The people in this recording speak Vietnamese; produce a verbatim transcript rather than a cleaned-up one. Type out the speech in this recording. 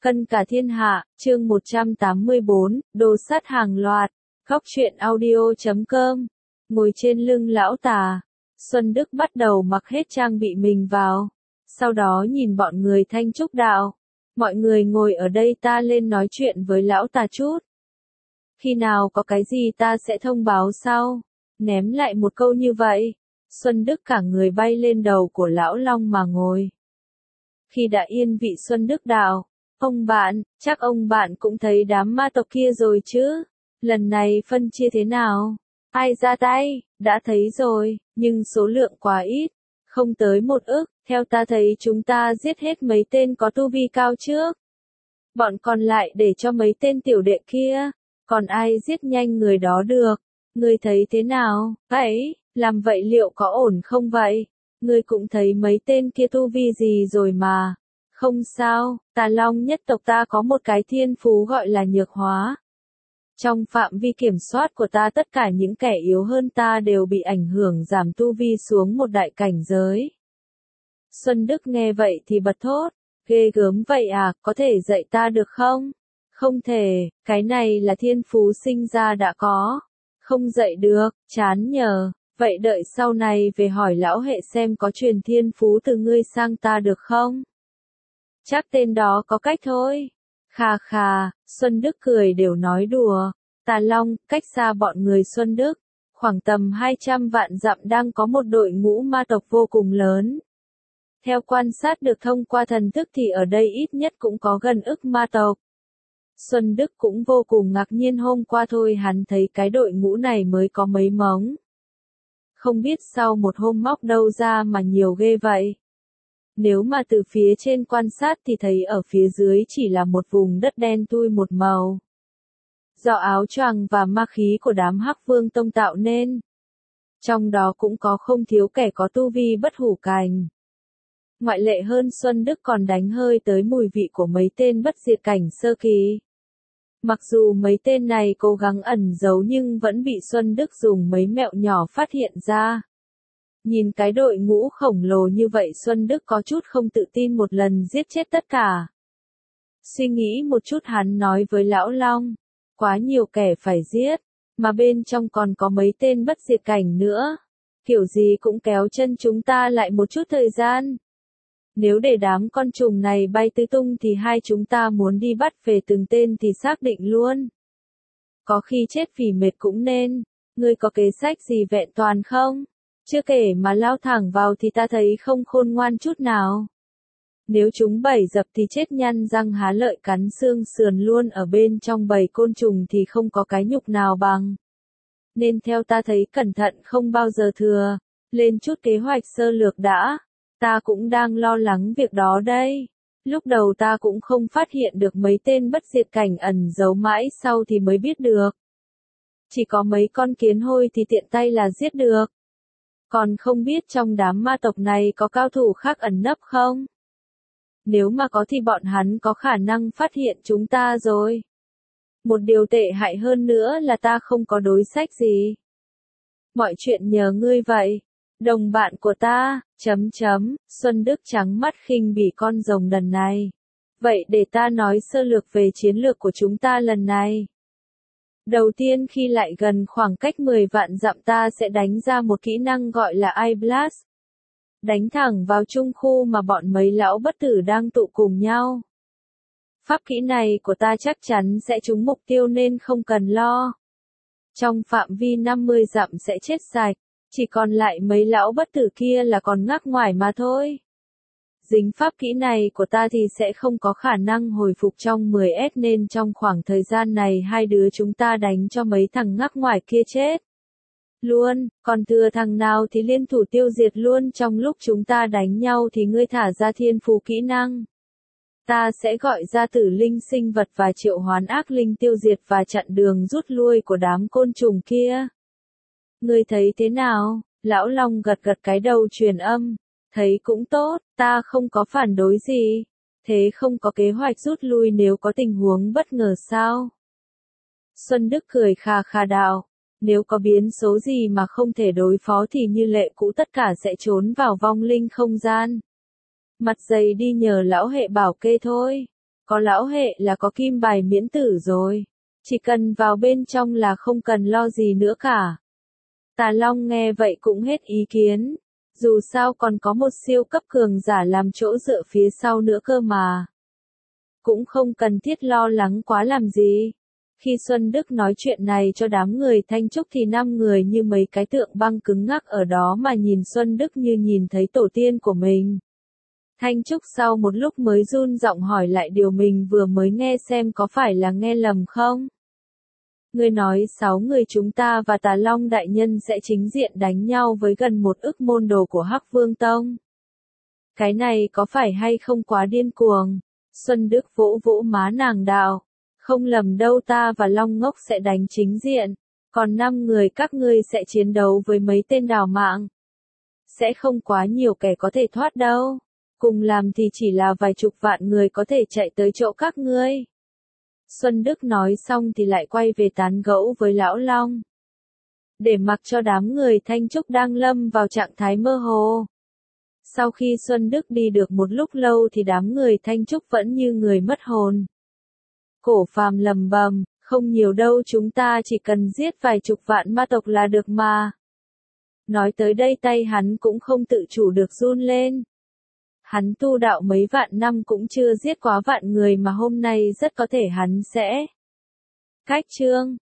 Cân cả thiên hạ, chương một trăm tám mươi bốn, đồ sắt hàng loạt, góc truyện audio chấm com. Ngồi trên lưng lão tà, Xuân Đức bắt đầu mặc hết trang bị mình vào. Sau đó nhìn bọn người Thanh Trúc Đạo. Mọi người ngồi ở đây, ta lên nói chuyện với lão tà chút. Khi nào có cái gì ta sẽ thông báo sau. Ném lại một câu như vậy. Xuân Đức cả người bay lên đầu của lão Long mà ngồi. Khi đã yên vị Xuân Đức Đạo. Ông bạn, chắc ông bạn cũng thấy đám ma tộc kia rồi chứ? Lần này phân chia thế nào? Ai ra tay? Đã thấy rồi, nhưng số lượng quá ít. Không tới một ức, theo ta thấy chúng ta giết hết mấy tên có tu vi cao trước. Bọn còn lại để cho mấy tên tiểu đệ kia. Còn ai giết nhanh người đó được? Ngươi thấy thế nào? Vậy, làm vậy liệu có ổn không vậy? Ngươi cũng thấy mấy tên kia tu vi gì rồi mà. Không sao, Tà Long nhất tộc ta có một cái thiên phú gọi là nhược hóa. Trong phạm vi kiểm soát của ta tất cả những kẻ yếu hơn ta đều bị ảnh hưởng giảm tu vi xuống một đại cảnh giới. Xuân Đức nghe vậy thì bật thốt, ghê gớm vậy à, có thể dạy ta được không? Không thể, cái này là thiên phú sinh ra đã có. Không dạy được, chán nhờ, vậy đợi sau này về hỏi lão hệ xem có truyền thiên phú từ ngươi sang ta được không? Chắc tên đó có cách thôi. Khà khà, Xuân Đức cười đều nói đùa. Tà Long, cách xa bọn người Xuân Đức, khoảng tầm hai trăm vạn dặm đang có một đội ngũ ma tộc vô cùng lớn. Theo quan sát được thông qua thần thức thì ở đây ít nhất cũng có gần ức ma tộc. Xuân Đức cũng vô cùng ngạc nhiên, hôm qua thôi hắn thấy cái đội ngũ này mới có mấy mống. Không biết sau một hôm móc đâu ra mà nhiều ghê vậy. Nếu mà từ phía trên quan sát thì thấy ở phía dưới chỉ là một vùng đất đen thui một màu. Do áo choàng và ma khí của đám Hắc Vương Tông tạo nên. Trong đó cũng có không thiếu kẻ có tu vi bất hủ cảnh. Ngoại lệ hơn Xuân Đức còn đánh hơi tới mùi vị của mấy tên bất diệt cảnh sơ kỳ. Mặc dù mấy tên này cố gắng ẩn giấu nhưng vẫn bị Xuân Đức dùng mấy mẹo nhỏ phát hiện ra. Nhìn cái đội ngũ khổng lồ như vậy Xuân Đức có chút không tự tin một lần giết chết tất cả. Suy nghĩ một chút hắn nói với Lão Long, quá nhiều kẻ phải giết, mà bên trong còn có mấy tên bất diệt cảnh nữa. Kiểu gì cũng kéo chân chúng ta lại một chút thời gian. Nếu để đám con trùng này bay tứ tung thì hai chúng ta muốn đi bắt về từng tên thì xác định luôn. Có khi chết vì mệt cũng nên. Ngươi có kế sách gì vẹn toàn không? Chưa kể mà lao thẳng vào thì ta thấy không khôn ngoan chút nào. Nếu chúng bầy dập thì chết nhăn răng há lợi cắn xương sườn luôn, ở bên trong bầy côn trùng thì không có cái nhục nào bằng. Nên theo ta thấy cẩn thận không bao giờ thừa. Lên chút kế hoạch sơ lược đã. Ta cũng đang lo lắng việc đó đây. Lúc đầu ta cũng không phát hiện được mấy tên bất diệt cảnh ẩn giấu, mãi sau thì mới biết được. Chỉ có mấy con kiến hôi thì tiện tay là giết được. Còn không biết trong đám ma tộc này có cao thủ khác ẩn nấp không? Nếu mà có thì bọn hắn có khả năng phát hiện chúng ta rồi. Một điều tệ hại hơn nữa là ta không có đối sách gì. Mọi chuyện nhờ ngươi vậy. Đồng bạn của ta, chấm chấm, Xuân Đức trắng mắt khinh bỉ con rồng đần này. Vậy để ta nói sơ lược về chiến lược của chúng ta lần này. Đầu tiên khi lại gần khoảng cách mười vạn dặm ta sẽ đánh ra một kỹ năng gọi là Eye Blast. Đánh thẳng vào trung khu mà bọn mấy lão bất tử đang tụ cùng nhau. Pháp kỹ này của ta chắc chắn sẽ trúng mục tiêu nên không cần lo. Trong phạm vi năm mươi dặm sẽ chết sạch, chỉ còn lại mấy lão bất tử kia là còn ngắc ngoài mà thôi. Dính pháp kỹ này của ta thì sẽ không có khả năng hồi phục trong mười S nên trong khoảng thời gian này hai đứa chúng ta đánh cho mấy thằng ngắc ngoài kia chết luôn, còn thừa thằng nào thì liên thủ tiêu diệt luôn. Trong lúc chúng ta đánh nhau thì ngươi thả ra thiên phú kỹ năng. Ta sẽ gọi ra tử linh sinh vật và triệu hoán ác linh tiêu diệt và chặn đường rút lui của đám côn trùng kia. Ngươi thấy thế nào? Lão Long gật gật cái đầu truyền âm. Thấy cũng tốt, ta không có phản đối gì. Thế không có kế hoạch rút lui nếu có tình huống bất ngờ sao? Xuân Đức cười khà khà đạo. Nếu có biến số gì mà không thể đối phó thì như lệ cũ tất cả sẽ trốn vào vong linh không gian. Mặt dày đi nhờ lão hệ bảo kê thôi. có lão hệ là có kim bài miễn tử rồi. Chỉ cần vào bên trong là không cần lo gì nữa cả. Tà Long nghe vậy cũng hết ý kiến. Dù sao còn có một siêu cấp cường giả làm chỗ dựa phía sau nữa cơ mà. Cũng không cần thiết lo lắng quá làm gì. Khi Xuân Đức nói chuyện này cho đám người Thanh Trúc thì năm người như mấy cái tượng băng cứng ngắc ở đó mà nhìn Xuân Đức như nhìn thấy tổ tiên của mình. Thanh Trúc sau một lúc mới run giọng hỏi lại điều mình vừa mới nghe xem có phải là nghe lầm không? Ngươi nói sáu người chúng ta và Tà Long đại nhân sẽ chính diện đánh nhau với gần một ức môn đồ của Hắc Vương Tông. Cái này có phải hay không quá điên cuồng? Xuân Đức vỗ vỗ má nàng đạo. Không lầm đâu, ta và Long Ngốc sẽ đánh chính diện. Còn năm người các ngươi sẽ chiến đấu với mấy tên đào mạng. Sẽ không quá nhiều kẻ có thể thoát đâu. Cùng làm thì chỉ là vài chục vạn người có thể chạy tới chỗ các ngươi. Xuân Đức nói xong thì lại quay về tán gẫu với Lão Long. Để mặc cho đám người Thanh Trúc đang lâm vào trạng thái mơ hồ. Sau khi Xuân Đức đi được một lúc lâu thì đám người Thanh Trúc vẫn như người mất hồn. Cổ Phàm lầm bầm, không nhiều đâu, chúng ta chỉ cần giết vài chục vạn ma tộc là được mà. Nói tới đây tay hắn cũng không tự chủ được run lên. Hắn tu đạo mấy vạn năm cũng chưa giết quá vạn người mà hôm nay rất có thể hắn sẽ. Cách chương